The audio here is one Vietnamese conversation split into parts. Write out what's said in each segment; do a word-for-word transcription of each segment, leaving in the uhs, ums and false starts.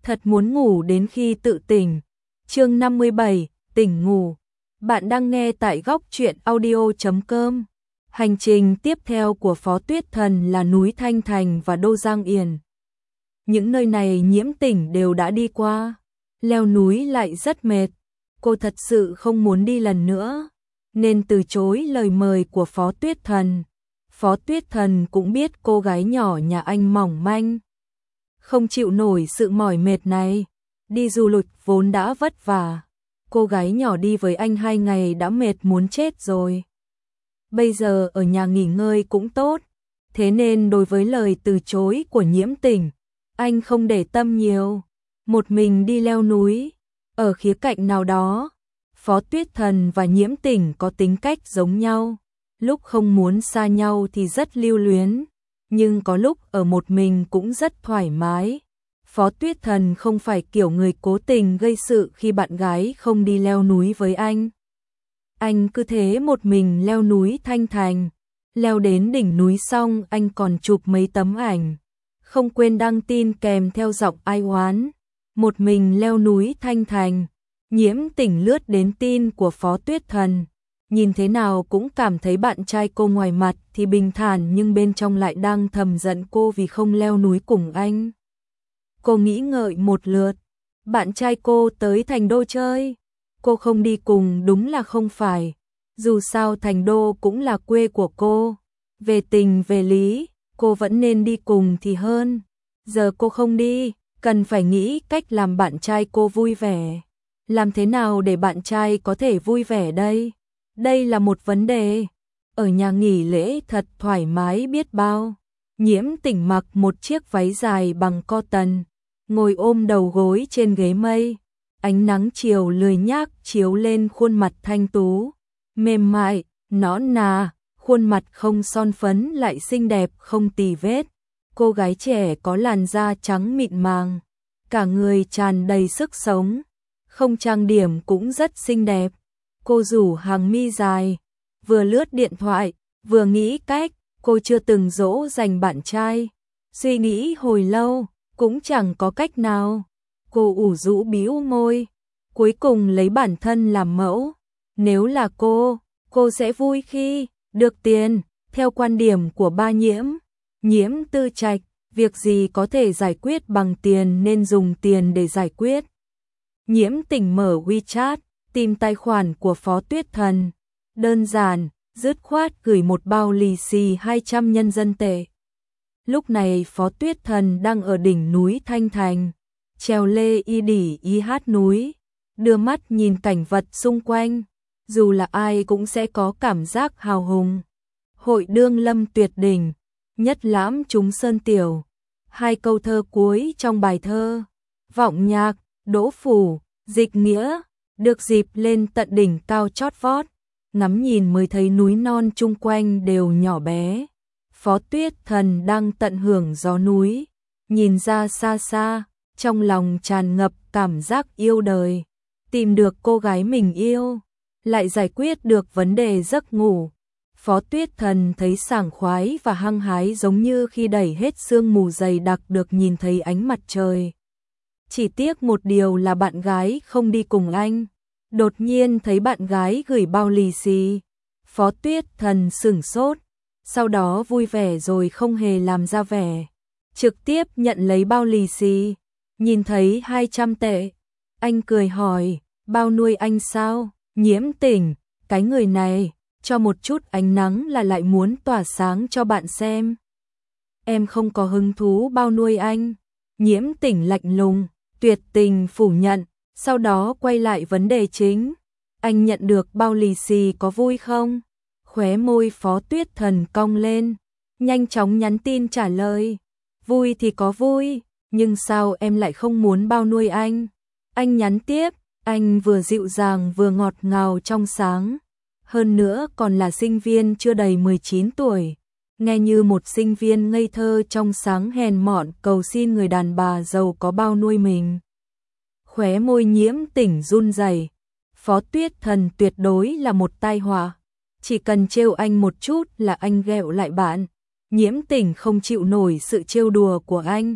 thật muốn ngủ đến khi tự tỉnh. Chương năm mươi bảy, tỉnh ngủ. Bạn đang nghe tại góc truyện audio chấm com. Hành trình tiếp theo của Phó Tuyết Thần là núi Thanh Thành và Đô Giang Yên. Những nơi này Nhiễm Tỉnh đều đã đi qua, leo núi lại rất mệt, cô thật sự không muốn đi lần nữa, nên từ chối lời mời của Phó Tuyết Thần. Phó Tuyết Thần cũng biết cô gái nhỏ nhà anh mỏng manh, không chịu nổi sự mỏi mệt này, đi du lịch vốn đã vất vả, cô gái nhỏ đi với anh hai ngày đã mệt muốn chết rồi. Bây giờ ở nhà nghỉ ngơi cũng tốt, thế nên đối với lời từ chối của Nhiễm Tỉnh, anh không để tâm nhiều, một mình đi leo núi. Ở khía cạnh nào đó, Phó Tuyết Thần và Nhiễm Tỉnh có tính cách giống nhau, lúc không muốn xa nhau thì rất lưu luyến, nhưng có lúc ở một mình cũng rất thoải mái. Phó Tuyết Thần không phải kiểu người cố tình gây sự khi bạn gái không đi leo núi với anh. Anh cứ thế một mình leo núi Thanh Thành, leo đến đỉnh núi xong anh còn chụp mấy tấm ảnh, không quên đăng tin kèm theo giọng ai oán. Một mình leo núi Thanh Thành, Nhiễm Tỉnh lướt đến tin của Phó Tuyết Thần, nhìn thế nào cũng cảm thấy bạn trai cô ngoài mặt thì bình thản nhưng bên trong lại đang thầm giận cô vì không leo núi cùng anh. Cô nghĩ ngợi một lượt, bạn trai cô tới Thành Đô chơi, cô không đi cùng đúng là không phải, dù sao Thành Đô cũng là quê của cô, về tình về lý, cô vẫn nên đi cùng thì hơn. Giờ cô không đi, cần phải nghĩ cách làm bạn trai cô vui vẻ. Làm thế nào để bạn trai có thể vui vẻ đây? Đây là một vấn đề. Ở nhà nghỉ lễ thật thoải mái biết bao. Nhiễm Tỉnh mặc một chiếc váy dài bằng cotton, ngồi ôm đầu gối trên ghế mây. Ánh nắng chiều lười nhác chiếu lên khuôn mặt thanh tú, mềm mại, nõn nà, khuôn mặt không son phấn lại xinh đẹp không tì vết. Cô gái trẻ có làn da trắng mịn màng, cả người tràn đầy sức sống, không trang điểm cũng rất xinh đẹp. Cô rủ hàng mi dài, vừa lướt điện thoại, vừa nghĩ cách, cô chưa từng dỗ dành bạn trai. Suy nghĩ hồi lâu, cũng chẳng có cách nào. Cô ủ rũ bĩu môi, cuối cùng lấy bản thân làm mẫu. Nếu là cô, cô sẽ vui khi được tiền, theo quan điểm của ba Nhiễm. Nhiễm Tư Trạch, việc gì có thể giải quyết bằng tiền nên dùng tiền để giải quyết. Nhiễm Tỉnh mở WeChat, tìm tài khoản của Phó Tuyết Thần. Đơn giản, dứt khoát gửi một bao lì xì hai trăm nhân dân tệ. Lúc này Phó Tuyết Thần đang ở đỉnh núi Thanh Thành, trèo lê y đỉ y hát núi, đưa mắt nhìn cảnh vật xung quanh. Dù là ai cũng sẽ có cảm giác hào hùng. Hội đương lâm tuyệt đỉnh, nhất lãm chúng sơn tiểu. Hai câu thơ cuối trong bài thơ, vọng nhạc, đỗ phủ, dịch nghĩa, được dịp lên tận đỉnh cao chót vót, ngắm nhìn mới thấy núi non chung quanh đều nhỏ bé. Phó Tuyết Thần đang tận hưởng gió núi, nhìn ra xa xa, trong lòng tràn ngập cảm giác yêu đời, tìm được cô gái mình yêu, lại giải quyết được vấn đề giấc ngủ. Phó Tuyết Thần thấy sảng khoái và hăng hái giống như khi đẩy hết sương mù dày đặc được nhìn thấy ánh mặt trời. Chỉ tiếc một điều là bạn gái không đi cùng anh. Đột nhiên thấy bạn gái gửi bao lì xì, Phó Tuyết Thần sửng sốt, sau đó vui vẻ rồi không hề làm ra vẻ, trực tiếp nhận lấy bao lì xì, nhìn thấy hai trăm tệ. Anh cười hỏi, bao nuôi anh sao? Nhiễm Tỉnh, cái người này, cho một chút ánh nắng là lại muốn tỏa sáng cho bạn xem. Em không có hứng thú bao nuôi anh. Nhiễm Tỉnh lạnh lùng, tuyệt tình phủ nhận, sau đó quay lại vấn đề chính. Anh nhận được bao lì xì có vui không? Khóe môi Phó Tuyết Thần cong lên, nhanh chóng nhắn tin trả lời. Vui thì có vui, nhưng sao em lại không muốn bao nuôi anh? Anh nhắn tiếp, anh vừa dịu dàng vừa ngọt ngào trong sáng. Hơn nữa còn là sinh viên chưa đầy mười chín tuổi, nghe như một sinh viên ngây thơ trong sáng hèn mọn cầu xin người đàn bà giàu có bao nuôi mình. Khóe môi Nhiễm Tỉnh run rẩy. Phó Tuyết Thần tuyệt đối là một tai họa, chỉ cần trêu anh một chút là anh ghẹo lại bạn. Nhiễm Tỉnh không chịu nổi sự trêu đùa của anh,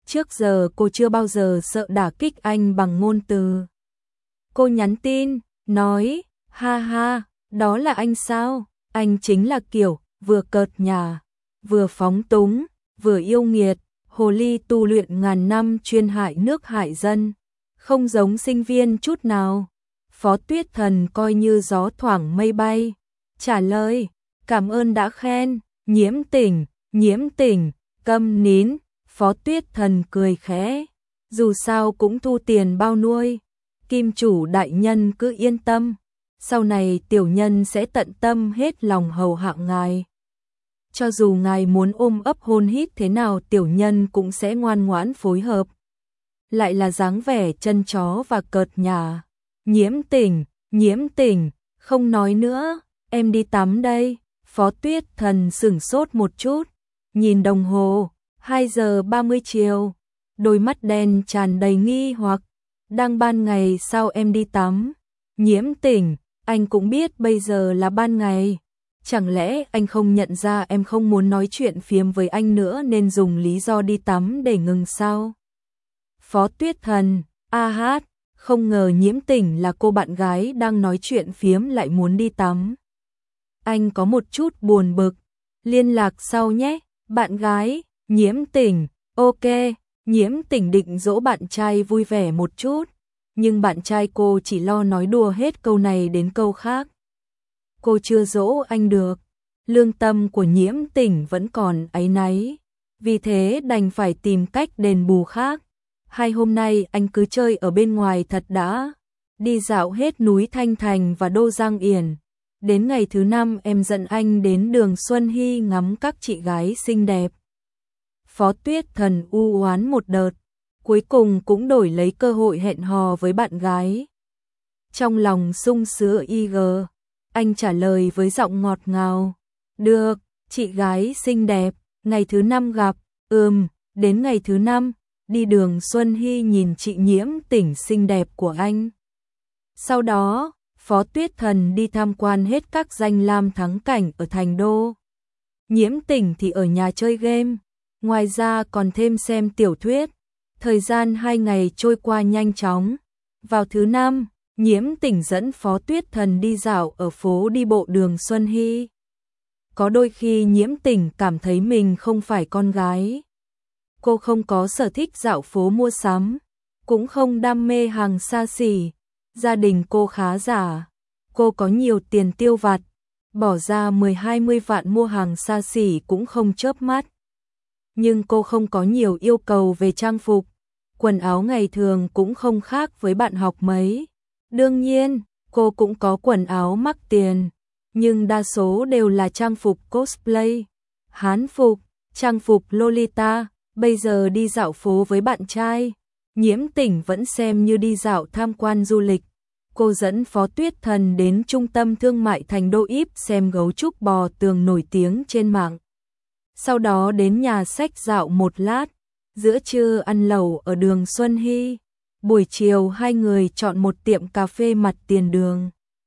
Trước giờ cô chưa bao giờ sợ đả kích anh bằng ngôn từ. Cô nhắn tin, nói, ha ha, đó là anh sao? Anh chính là kiểu, vừa cợt nhả, vừa phóng túng, vừa yêu nghiệt, hồ ly tu luyện ngàn năm chuyên hại nước hại dân, không giống sinh viên chút nào. Phó Tuyết Thần coi như gió thoảng mây bay, trả lời, cảm ơn đã khen, Nhiễm Tỉnh, Nhiễm Tỉnh, câm nín. Phó Tuyết Thần cười khẽ, dù sao cũng thu tiền bao nuôi, kim chủ đại nhân cứ yên tâm, sau này tiểu nhân sẽ tận tâm hết lòng hầu hạ ngài. Cho dù ngài muốn ôm ấp hôn hít thế nào tiểu nhân cũng sẽ ngoan ngoãn phối hợp. Lại là dáng vẻ chân chó và cợt nhả. Nhiễm Tỉnh, Nhiễm Tỉnh, không nói nữa, em đi tắm đây. Phó Tuyết Thần sửng sốt một chút, nhìn đồng hồ, hai giờ ba mươi chiều, đôi mắt đen tràn đầy nghi hoặc, đang ban ngày sao em đi tắm? Nhiễm Tỉnh, anh cũng biết bây giờ là ban ngày, chẳng lẽ anh không nhận ra em không muốn nói chuyện phiếm với anh nữa nên dùng lý do đi tắm để ngừng sao? Phó Tuyết Thần, a hát, không ngờ Nhiễm Tỉnh là cô bạn gái đang nói chuyện phiếm lại muốn đi tắm. Anh có một chút buồn bực, liên lạc sau nhé, bạn gái. Nhiễm Tỉnh, ok, Nhiễm Tỉnh định dỗ bạn trai vui vẻ một chút, nhưng bạn trai cô chỉ lo nói đùa hết câu này đến câu khác. Cô chưa dỗ anh được, lương tâm của Nhiễm Tỉnh vẫn còn áy náy, vì thế đành phải tìm cách đền bù khác. Hai hôm nay anh cứ chơi ở bên ngoài thật đã, đi dạo hết núi Thanh Thành và Đô Giang Yển. Đến ngày thứ năm em dẫn anh đến đường Xuân Hy ngắm các chị gái xinh đẹp. Phó Tuyết Thần u oán một đợt, cuối cùng cũng đổi lấy cơ hội hẹn hò với bạn gái. Trong lòng sung sướng y gờ, anh trả lời với giọng ngọt ngào, được, chị gái xinh đẹp, ngày thứ năm gặp, ừm, đến ngày thứ năm, đi đường Xuân Hy nhìn chị Nhiễm Tỉnh xinh đẹp của anh. Sau đó, Phó Tuyết Thần đi tham quan hết các danh lam thắng cảnh ở thành đô. Nhiễm Tỉnh thì ở nhà chơi game, ngoài ra còn thêm xem tiểu thuyết. Thời gian hai ngày trôi qua nhanh chóng. Vào thứ năm, Nhiễm Tỉnh dẫn Phó Tuyết Thần đi dạo ở phố đi bộ đường Xuân Hy. Có đôi khi Nhiễm Tỉnh cảm thấy mình không phải con gái. Cô không có sở thích dạo phố mua sắm, cũng không đam mê hàng xa xỉ. Gia đình cô khá giả, cô có nhiều tiền tiêu vặt, bỏ ra mười hai mươi vạn mua hàng xa xỉ cũng không chớp mắt. Nhưng cô không có nhiều yêu cầu về trang phục, quần áo ngày thường cũng không khác với bạn học mấy. Đương nhiên, cô cũng có quần áo mắc tiền, nhưng đa số đều là trang phục cosplay, hán phục, trang phục Lolita. Bây giờ đi dạo phố với bạn trai, Nhiễm Tỉnh vẫn xem như đi dạo tham quan du lịch. Cô dẫn Phó Tuyết Thần đến trung tâm thương mại thành Đô Íp xem gấu trúc bò tường nổi tiếng trên mạng. Sau đó đến nhà sách dạo một lát, giữa trưa ăn lẩu ở đường Xuân Hy. Buổi chiều hai người chọn một tiệm cà phê mặt tiền đường.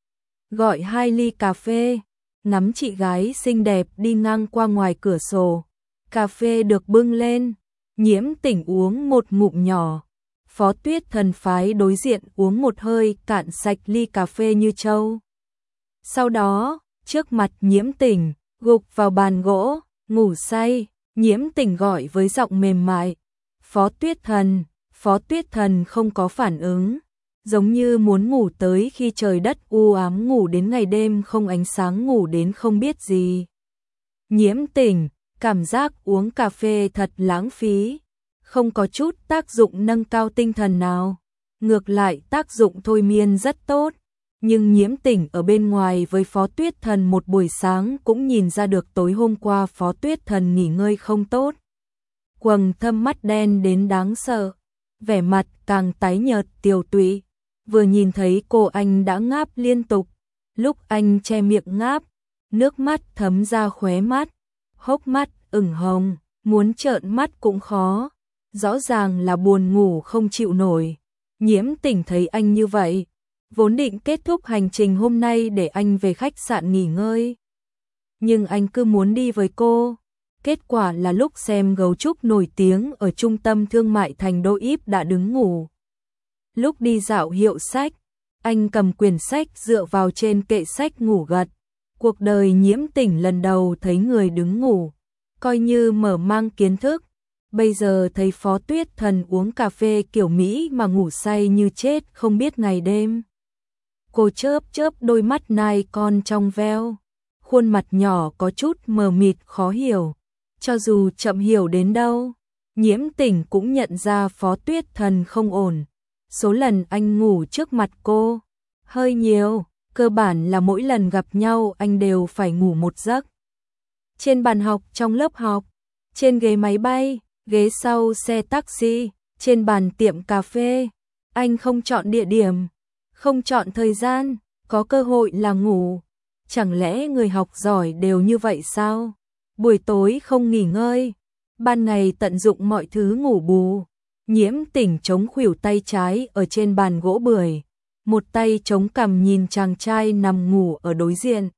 Gọi hai ly cà phê, ngắm chị gái xinh đẹp đi ngang qua ngoài cửa sổ. Cà phê được bưng lên, Nhiễm Tỉnh uống một ngụm nhỏ. Phó Tuyết Thần phái đối diện uống một hơi cạn sạch ly cà phê như trâu. Sau đó, trước mặt Nhiễm Tỉnh, gục vào bàn gỗ, ngủ say. Nhiễm Tỉnh gọi với giọng mềm mại, Phó Tuyết Thần. Phó Tuyết Thần không có phản ứng, giống như muốn ngủ tới khi trời đất u ám, ngủ đến ngày đêm không ánh sáng, ngủ đến không biết gì. Nhiễm Tỉnh, cảm giác uống cà phê thật lãng phí, không có chút tác dụng nâng cao tinh thần nào. Ngược lại tác dụng thôi miên rất tốt. Nhưng Nhiễm Tỉnh ở bên ngoài với Phó Tuyết Thần một buổi sáng cũng nhìn ra được tối hôm qua Phó Tuyết Thần nghỉ ngơi không tốt. Quầng thâm mắt đen đến đáng sợ, vẻ mặt càng tái nhợt tiều tụy. Vừa nhìn thấy cô anh đã ngáp liên tục. Lúc anh che miệng ngáp, nước mắt thấm ra khóe mắt, hốc mắt ửng hồng, muốn trợn mắt cũng khó. Rõ ràng là buồn ngủ không chịu nổi. Nhiễm Tỉnh thấy anh như vậy, vốn định kết thúc hành trình hôm nay để anh về khách sạn nghỉ ngơi. Nhưng anh cứ muốn đi với cô. Kết quả là lúc xem gấu trúc nổi tiếng ở trung tâm thương mại thành Đô Íp đã đứng ngủ. Lúc đi dạo hiệu sách, anh cầm quyển sách dựa vào trên kệ sách ngủ gật. Cuộc đời Nhiễm Tỉnh lần đầu thấy người đứng ngủ, coi như mở mang kiến thức. Bây giờ thấy Phó Tuyết Thần uống cà phê kiểu Mỹ mà ngủ say như chết không biết ngày đêm. Cô chớp chớp đôi mắt nai con trong veo, khuôn mặt nhỏ có chút mờ mịt khó hiểu. Cho dù chậm hiểu đến đâu, Nhiễm Tỉnh cũng nhận ra Phó Tuyết Thần không ổn. Số lần anh ngủ trước mặt cô hơi nhiều, cơ bản là mỗi lần gặp nhau anh đều phải ngủ một giấc. Trên bàn học trong lớp học, trên ghế máy bay, ghế sau xe taxi, trên bàn tiệm cà phê, anh không chọn địa điểm, không chọn thời gian, có cơ hội là ngủ. Chẳng lẽ người học giỏi đều như vậy sao? Buổi tối không nghỉ ngơi, ban ngày tận dụng mọi thứ ngủ bù. Nhiễm Tỉnh chống khuỷu tay trái ở trên bàn gỗ bưởi, một tay chống cằm nhìn chàng trai nằm ngủ ở đối diện.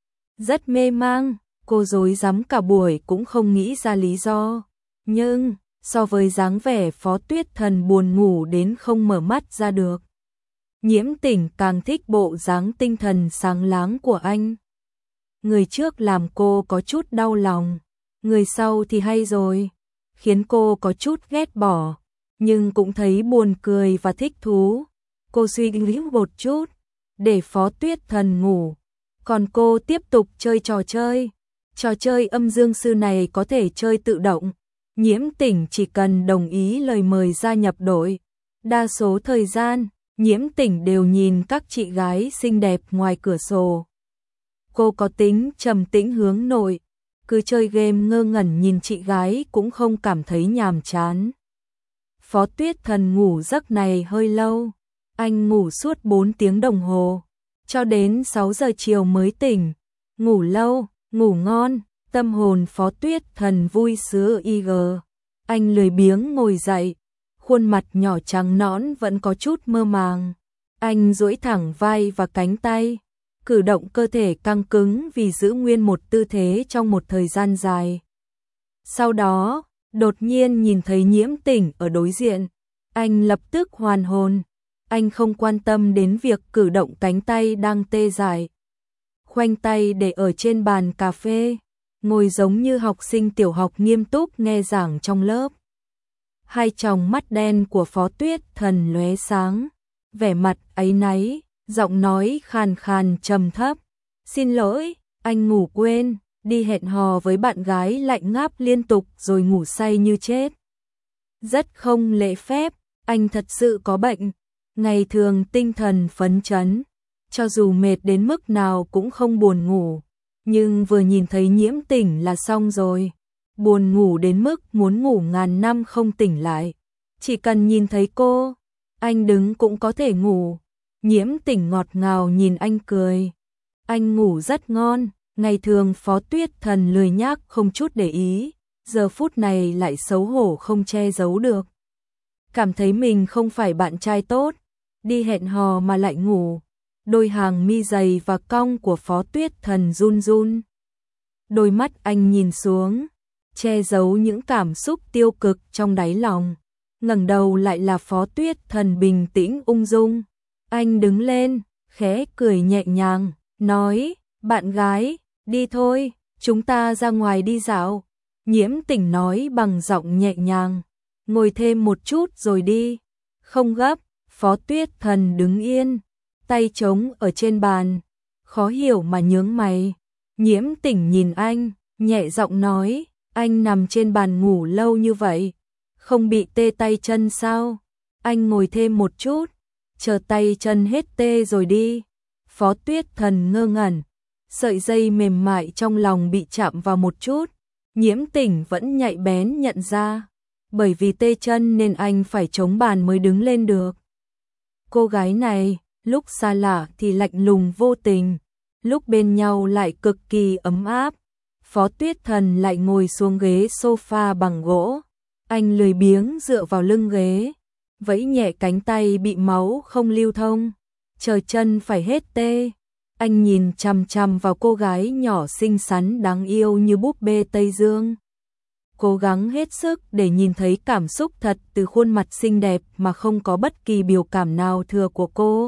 Rất mê mang, cô rối rắm cả buổi cũng không nghĩ ra lý do. Nhưng, so với dáng vẻ Phó Tuyết Thần buồn ngủ đến không mở mắt ra được, Nhiễm Tỉnh càng thích bộ dáng tinh thần sáng láng của anh. Người trước làm cô có chút đau lòng, người sau thì hay rồi, khiến cô có chút ghét bỏ, nhưng cũng thấy buồn cười và thích thú. Cô suy nghĩ một chút, để Phó Tuyết Thần ngủ, còn cô tiếp tục chơi trò chơi. Trò chơi âm dương sư này có thể chơi tự động, Nhiễm Tỉnh chỉ cần đồng ý lời mời gia nhập đội. Đa số thời gian, Nhiễm Tỉnh đều nhìn các chị gái xinh đẹp ngoài cửa sổ. Cô có tính trầm tĩnh hướng nội, cứ chơi game ngơ ngẩn nhìn chị gái cũng không cảm thấy nhàm chán. Phó Tuyết Thần ngủ giấc này hơi lâu, anh ngủ suốt bốn tiếng đồng hồ, cho đến sáu giờ chiều mới tỉnh. Ngủ lâu, ngủ ngon, tâm hồn Phó Tuyết Thần vui sướng y gờ. Anh lười biếng ngồi dậy, khuôn mặt nhỏ trắng nõn vẫn có chút mơ màng. Anh duỗi thẳng vai và cánh tay, cử động cơ thể căng cứng vì giữ nguyên một tư thế trong một thời gian dài. Sau đó, đột nhiên nhìn thấy Nhiễm Tỉnh ở đối diện, anh lập tức hoàn hồn. Anh không quan tâm đến việc cử động cánh tay đang tê dại, khoanh tay để ở trên bàn cà phê, ngồi giống như học sinh tiểu học nghiêm túc nghe giảng trong lớp. Hai tròng mắt đen của Phó Tuyết Thần lóe sáng, vẻ mặt áy náy, giọng nói khàn khàn trầm thấp. Xin lỗi, anh ngủ quên, đi hẹn hò với bạn gái lạnh ngáp liên tục rồi ngủ say như chết. Rất không lễ phép, anh thật sự có bệnh. Ngày thường tinh thần phấn chấn, cho dù mệt đến mức nào cũng không buồn ngủ, nhưng vừa nhìn thấy Nhiễm Tỉnh là xong rồi. Buồn ngủ đến mức muốn ngủ ngàn năm không tỉnh lại. Chỉ cần nhìn thấy cô, anh đứng cũng có thể ngủ. Nhiễm Tỉnh ngọt ngào nhìn anh cười. Anh ngủ rất ngon, ngày thường Phó Tuyết Thần lười nhác không chút để ý, giờ phút này lại xấu hổ không che giấu được. Cảm thấy mình không phải bạn trai tốt, đi hẹn hò mà lại ngủ. Đôi hàng mi dày và cong của Phó Tuyết Thần run run. Đôi mắt anh nhìn xuống, che giấu những cảm xúc tiêu cực trong đáy lòng. Ngẩng đầu lại là Phó Tuyết Thần bình tĩnh ung dung. Anh đứng lên, khẽ cười nhẹ nhàng, nói, bạn gái, đi thôi, chúng ta ra ngoài đi dạo. Nhiễm Tỉnh nói bằng giọng nhẹ nhàng, ngồi thêm một chút rồi đi. Không gấp. Phó Tuyết Thần đứng yên, tay trống ở trên bàn, khó hiểu mà nhướng mày. Nhiễm Tỉnh nhìn anh, nhẹ giọng nói, anh nằm trên bàn ngủ lâu như vậy, không bị tê tay chân sao? Anh ngồi thêm một chút, chờ tay chân hết tê rồi đi. Phó Tuyết Thần ngơ ngẩn, sợi dây mềm mại trong lòng bị chạm vào một chút. Nhiễm Tỉnh vẫn nhạy bén nhận ra, bởi vì tê chân nên anh phải chống bàn mới đứng lên được. Cô gái này, lúc xa lạ thì lạnh lùng vô tình, lúc bên nhau lại cực kỳ ấm áp. Phó Tuyết Thần lại ngồi xuống ghế sofa bằng gỗ. Anh lười biếng dựa vào lưng ghế, vẫy nhẹ cánh tay bị máu không lưu thông, chờ chân phải hết tê. Anh nhìn chằm chằm vào cô gái nhỏ xinh xắn đáng yêu như búp bê Tây Dương. cố gắng hết sức để nhìn thấy cảm xúc thật từ khuôn mặt xinh đẹp mà không có bất kỳ biểu cảm nào thừa của cô.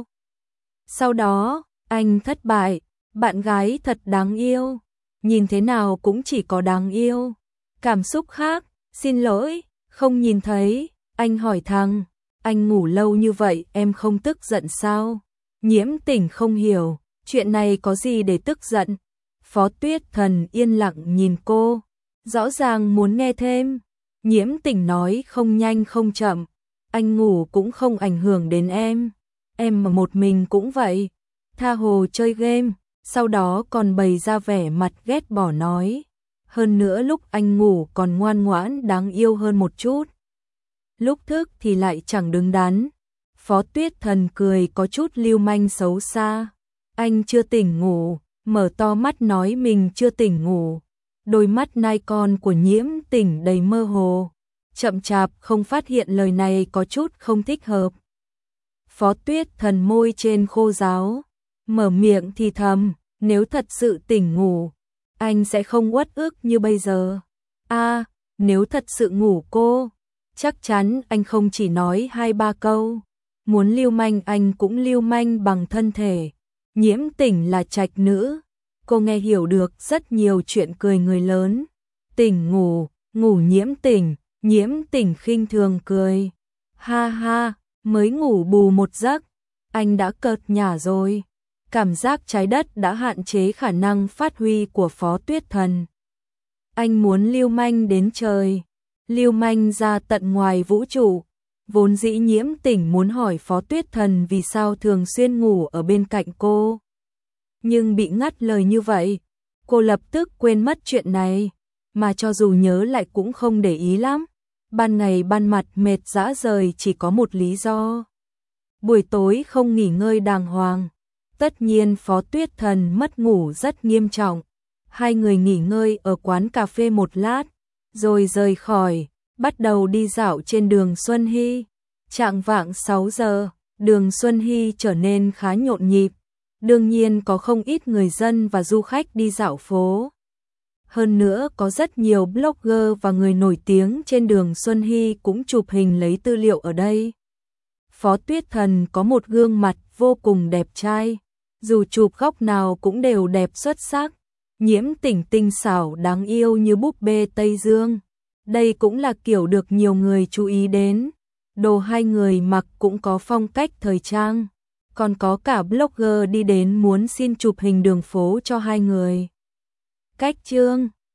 Sau đó, anh thất bại, bạn gái thật đáng yêu, nhìn thế nào cũng chỉ có đáng yêu. Cảm xúc khác, xin lỗi, không nhìn thấy, anh hỏi thằng, anh ngủ lâu như vậy em không tức giận sao? Nhiễm Tỉnh không hiểu, chuyện này có gì để tức giận? Phó Tuyết Thần yên lặng nhìn cô, rõ ràng muốn nghe thêm. Nhiễm Tỉnh nói không nhanh không chậm, anh ngủ cũng không ảnh hưởng đến em, em mà một mình cũng vậy. Tha hồ chơi game, sau đó còn bày ra vẻ mặt ghét bỏ nói. Hơn nữa lúc anh ngủ còn ngoan ngoãn đáng yêu hơn một chút. Lúc thức thì lại chẳng đứng đắn. Phó Tuyết Thần cười có chút lưu manh xấu xa. Anh chưa tỉnh ngủ, mở to mắt nói mình chưa tỉnh ngủ. Đôi mắt nai con của Nhiễm Tỉnh đầy mơ hồ. Chậm chạp không phát hiện lời này có chút không thích hợp. Phó Tuyết Thần môi trên khô ráo, mở miệng thì thầm, nếu thật sự tỉnh ngủ, anh sẽ không uất ức như bây giờ. A, à, nếu thật sự ngủ cô, chắc chắn anh không chỉ nói hai ba câu, muốn lưu manh anh cũng lưu manh bằng thân thể. Nhiễm Tỉnh là trạch nữ, cô nghe hiểu được rất nhiều chuyện cười người lớn. Tỉnh ngủ, ngủ Nhiễm Tỉnh, Nhiễm Tỉnh khinh thường cười. Ha ha, mới ngủ bù một giấc, anh đã cợt nhả rồi. Cảm giác trái đất đã hạn chế khả năng phát huy của Phó Tuyết Thần. Anh muốn lưu manh đến trời, lưu manh ra tận ngoài vũ trụ. Vốn dĩ Nhiễm Tỉnh muốn hỏi Phó Tuyết Thần vì sao thường xuyên ngủ ở bên cạnh cô. Nhưng bị ngắt lời như vậy, cô lập tức quên mất chuyện này, mà cho dù nhớ lại cũng không để ý lắm. Ban ngày ban mặt mệt rã rời chỉ có một lý do. Buổi tối không nghỉ ngơi đàng hoàng. Tất nhiên Phó Tuyết Thần mất ngủ rất nghiêm trọng. Hai người nghỉ ngơi ở quán cà phê một lát, rồi rời khỏi, bắt đầu đi dạo trên đường Xuân Hy. Chạng vạng sáu giờ, đường Xuân Hy trở nên khá nhộn nhịp. Đương nhiên có không ít người dân và du khách đi dạo phố. Hơn nữa có rất nhiều blogger và người nổi tiếng trên đường Xuân Hy cũng chụp hình lấy tư liệu ở đây. Phó Tuyết Thần có một gương mặt vô cùng đẹp trai, dù chụp góc nào cũng đều đẹp xuất sắc. Nhiễm Tỉnh tinh xảo đáng yêu như búp bê Tây Dương. Đây cũng là kiểu được nhiều người chú ý đến. Đồ hai người mặc cũng có phong cách thời trang. Còn có cả blogger đi đến muốn xin chụp hình đường phố cho hai người. Cách chương